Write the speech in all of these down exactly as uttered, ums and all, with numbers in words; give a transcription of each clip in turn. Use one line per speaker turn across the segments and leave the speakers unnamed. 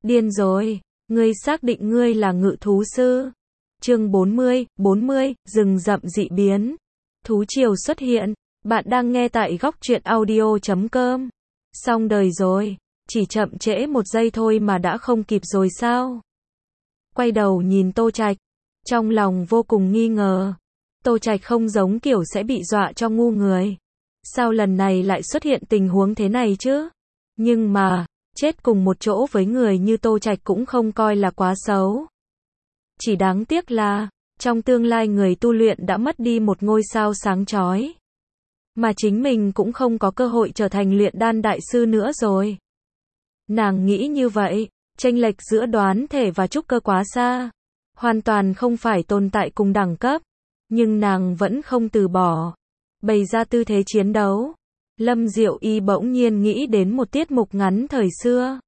Điên rồi, ngươi xác định ngươi là ngự thú sư. Chương bốn mươi, bốn mươi, rừng rậm dị biến. Thú triều xuất hiện, bạn đang nghe tại góc truyện audio chấm com. Xong đời rồi, chỉ chậm trễ một giây thôi mà đã không kịp rồi sao? Quay đầu nhìn Tô Trạch, trong lòng vô cùng nghi ngờ. Tô Trạch không giống kiểu sẽ bị dọa cho ngu người. Sao lần này lại xuất hiện tình huống thế này chứ? Nhưng mà, chết cùng một chỗ với người như Tô Trạch cũng không coi là quá xấu. Chỉ đáng tiếc là, trong tương lai người tu luyện đã mất đi một ngôi sao sáng chói. Mà chính mình cũng không có cơ hội trở thành luyện đan đại sư nữa rồi. Nàng nghĩ như vậy, chênh lệch giữa đoán thể và trúc cơ quá xa. Hoàn toàn không phải tồn tại cùng đẳng cấp. Nhưng nàng vẫn không từ bỏ. Bày ra tư thế chiến đấu. Lâm Diệu Y bỗng nhiên nghĩ đến một tiết mục ngắn thời xưa.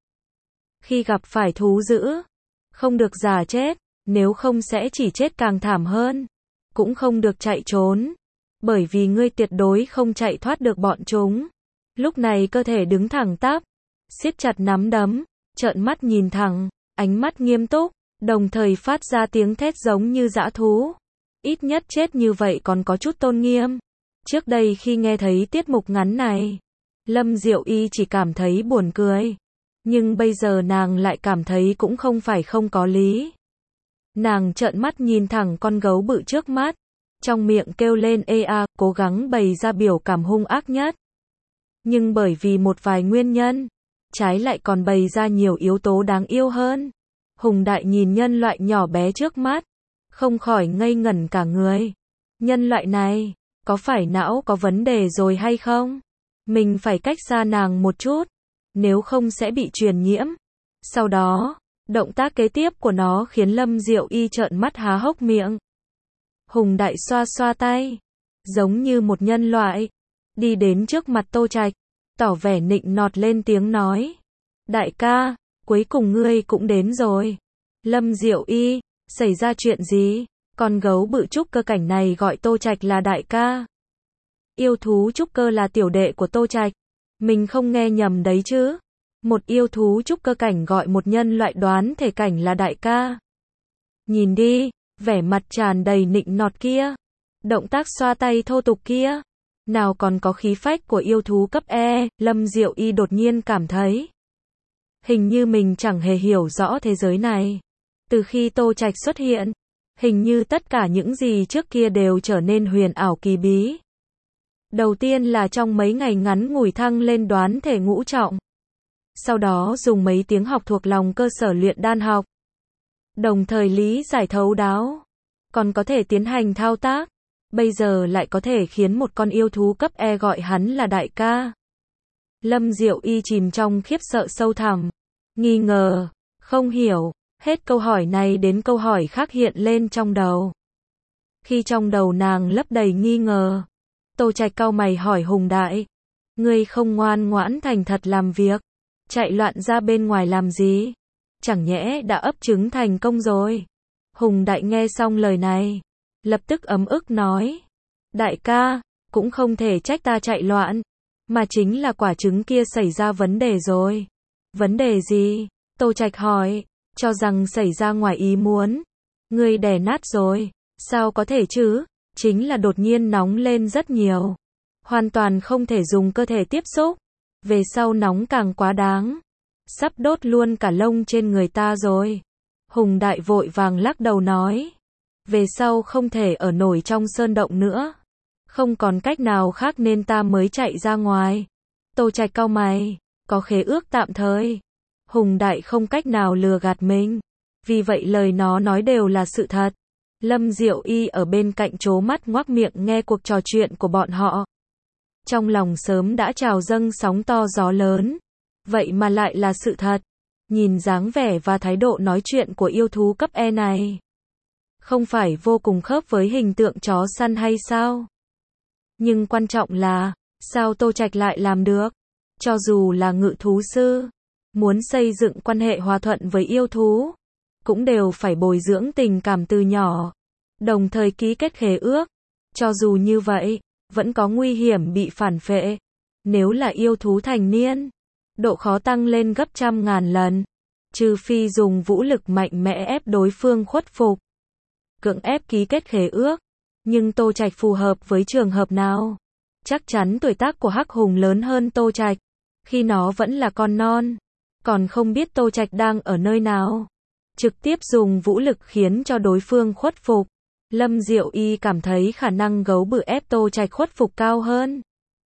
Khi gặp phải thú dữ, không được giả chết, nếu không sẽ chỉ chết càng thảm hơn. Cũng không được chạy trốn, bởi vì ngươi tuyệt đối không chạy thoát được bọn chúng. Lúc này cơ thể đứng thẳng tắp, siết chặt nắm đấm, trợn mắt nhìn thẳng, ánh mắt nghiêm túc, đồng thời phát ra tiếng thét giống như dã thú. Ít nhất chết như vậy còn có chút tôn nghiêm. Trước đây khi nghe thấy tiết mục ngắn này, Lâm Diệu Y chỉ cảm thấy buồn cười. Nhưng bây giờ nàng lại cảm thấy cũng không phải không có lý. Nàng trợn mắt nhìn thẳng con gấu bự trước mắt, trong miệng kêu lên ê a, cố gắng bày ra biểu cảm hung ác nhất. Nhưng bởi vì một vài nguyên nhân, trái lại còn bày ra nhiều yếu tố đáng yêu hơn. Hùng Đại nhìn nhân loại nhỏ bé trước mắt, không khỏi ngây ngẩn cả người. Nhân loại này, có phải não có vấn đề rồi hay không? Mình phải cách xa nàng một chút, nếu không sẽ bị truyền nhiễm. Sau đó, động tác kế tiếp của nó khiến Lâm Diệu Y trợn mắt há hốc miệng. Hùng Đại xoa xoa tay, giống như một nhân loại, đi đến trước mặt Tô Trạch, tỏ vẻ nịnh nọt lên tiếng nói. Đại ca, cuối cùng ngươi cũng đến rồi. Lâm Diệu Y, xảy ra chuyện gì? Con gấu bự trúc cơ cảnh này gọi Tô Trạch là đại ca. Yêu thú trúc cơ là tiểu đệ của Tô Trạch. Mình không nghe nhầm đấy chứ? Một yêu thú trúc cơ cảnh gọi một nhân loại đoán thể cảnh là đại ca. Nhìn đi, vẻ mặt tràn đầy nịnh nọt kia. Động tác xoa tay thô tục kia. Nào còn có khí phách của yêu thú cấp E, Lâm Diệu Y đột nhiên cảm thấy. Hình như mình chẳng hề hiểu rõ thế giới này. Từ khi Tô Trạch xuất hiện, hình như tất cả những gì trước kia đều trở nên huyền ảo kỳ bí. Đầu tiên là trong mấy ngày ngắn ngủi thăng lên đoán thể ngũ trọng. Sau đó dùng mấy tiếng học thuộc lòng cơ sở luyện đan học. Đồng thời lý giải thấu đáo. Còn có thể tiến hành thao tác. Bây giờ lại có thể khiến một con yêu thú cấp E gọi hắn là đại ca. Lâm Diệu Y chìm trong khiếp sợ sâu thẳm. Nghi ngờ, không hiểu. Hết câu hỏi này đến câu hỏi khác hiện lên trong đầu. Khi trong đầu nàng lấp đầy nghi ngờ, Tô Trạch cau mày hỏi Hùng Đại. Ngươi không ngoan ngoãn thành thật làm việc, chạy loạn ra bên ngoài làm gì? Chẳng nhẽ đã ấp trứng thành công rồi? Hùng Đại nghe xong lời này, lập tức ấm ức nói. Đại ca, cũng không thể trách ta chạy loạn, mà chính là quả trứng kia xảy ra vấn đề rồi. Vấn đề gì? Tô Trạch hỏi. Cho rằng xảy ra ngoài ý muốn. Ngươi đè nát rồi. Sao có thể chứ? Chính là đột nhiên nóng lên rất nhiều. Hoàn toàn không thể dùng cơ thể tiếp xúc. Về sau nóng càng quá đáng. Sắp đốt luôn cả lông trên người ta rồi. Hùng Đại vội vàng lắc đầu nói. Về sau không thể ở nổi trong sơn động nữa. Không còn cách nào khác nên ta mới chạy ra ngoài. Tô Trạch cau mày. Có khế ước tạm thời. Hùng Đại không cách nào lừa gạt mình. Vì vậy lời nó nói đều là sự thật. Lâm Diệu Y ở bên cạnh trố mắt ngoác miệng nghe cuộc trò chuyện của bọn họ. Trong lòng sớm đã trào dâng sóng to gió lớn. Vậy mà lại là sự thật. Nhìn dáng vẻ và thái độ nói chuyện của yêu thú cấp E này. Không phải vô cùng khớp với hình tượng chó săn hay sao? Nhưng quan trọng là, sao Tô Trạch lại làm được? Cho dù là ngự thú sư, muốn xây dựng quan hệ hòa thuận với yêu thú, cũng đều phải bồi dưỡng tình cảm từ nhỏ, đồng thời ký kết khế ước. Cho dù như vậy, vẫn có nguy hiểm bị phản phệ. Nếu là yêu thú thành niên, độ khó tăng lên gấp trăm ngàn lần. trừ phi dùng vũ lực mạnh mẽ ép đối phương khuất phục, cưỡng ép ký kết khế ước. Nhưng Tô Trạch phù hợp với trường hợp nào? Chắc chắn tuổi tác của Hắc Hùng lớn hơn Tô Trạch, khi nó vẫn là con non, còn không biết Tô Trạch đang ở nơi nào. Trực tiếp dùng vũ lực khiến cho đối phương khuất phục. Lâm Diệu Y cảm thấy khả năng gấu bự ép Tô Trạch khuất phục cao hơn.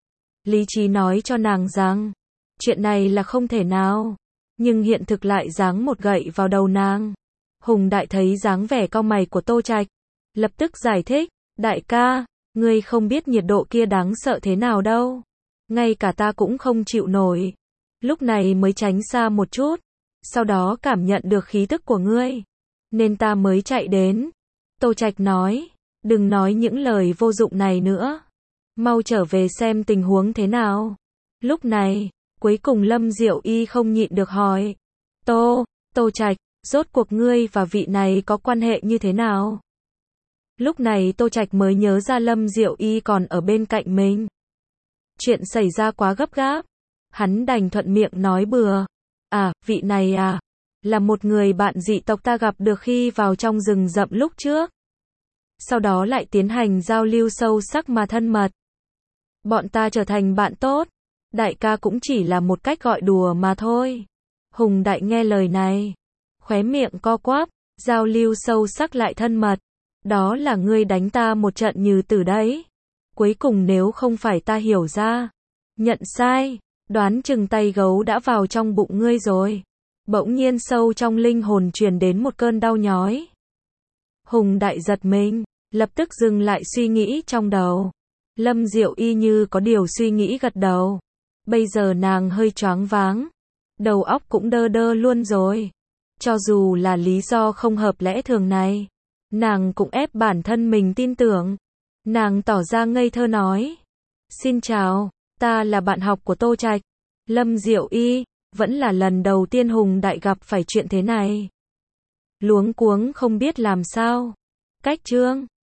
Lý trí nói cho nàng rằng, chuyện này là không thể nào, nhưng hiện thực lại giáng một gậy vào đầu nàng. Hùng Đại thấy dáng vẻ cau mày của Tô Trạch, lập tức giải thích, đại ca, ngươi không biết nhiệt độ kia đáng sợ thế nào đâu. Ngay cả ta cũng không chịu nổi. Lúc này mới tránh xa một chút, sau đó cảm nhận được khí tức của ngươi, nên ta mới chạy đến. Tô Trạch nói, đừng nói những lời vô dụng này nữa. Mau trở về xem tình huống thế nào. Lúc này, cuối cùng Lâm Diệu Y không nhịn được hỏi. Tô, Tô Trạch, rốt cuộc ngươi và vị này có quan hệ như thế nào? Lúc này Tô Trạch mới nhớ ra Lâm Diệu Y còn ở bên cạnh mình. Chuyện xảy ra quá gấp gáp. Hắn đành thuận miệng nói bừa. À, vị này à, là một người bạn dị tộc ta gặp được khi vào trong rừng rậm lúc trước. Sau đó lại tiến hành giao lưu sâu sắc mà thân mật. Bọn ta trở thành bạn tốt. Đại ca cũng chỉ là một cách gọi đùa mà thôi. Hùng Đại nghe lời này, khóe miệng co quắp, giao lưu sâu sắc lại thân mật. Đó là ngươi đánh ta một trận như tử đấy. Cuối cùng nếu không phải ta hiểu ra, nhận sai, đoán chừng tay gấu đã vào trong bụng ngươi rồi. Bỗng nhiên sâu trong linh hồn truyền đến một cơn đau nhói. Hùng Đại giật mình, lập tức dừng lại suy nghĩ trong đầu. Lâm Diệu Y như có điều suy nghĩ gật đầu. Bây giờ nàng hơi choáng váng, đầu óc cũng đơ đơ luôn rồi. Cho dù là lý do không hợp lẽ thường này, nàng cũng ép bản thân mình tin tưởng. Nàng tỏ ra ngây thơ nói, xin chào, ta là bạn học của Tô Trạch. Lâm Diệu Y, vẫn là lần đầu tiên Hùng Đại gặp phải chuyện thế này. Luống cuống không biết làm sao. Cách chương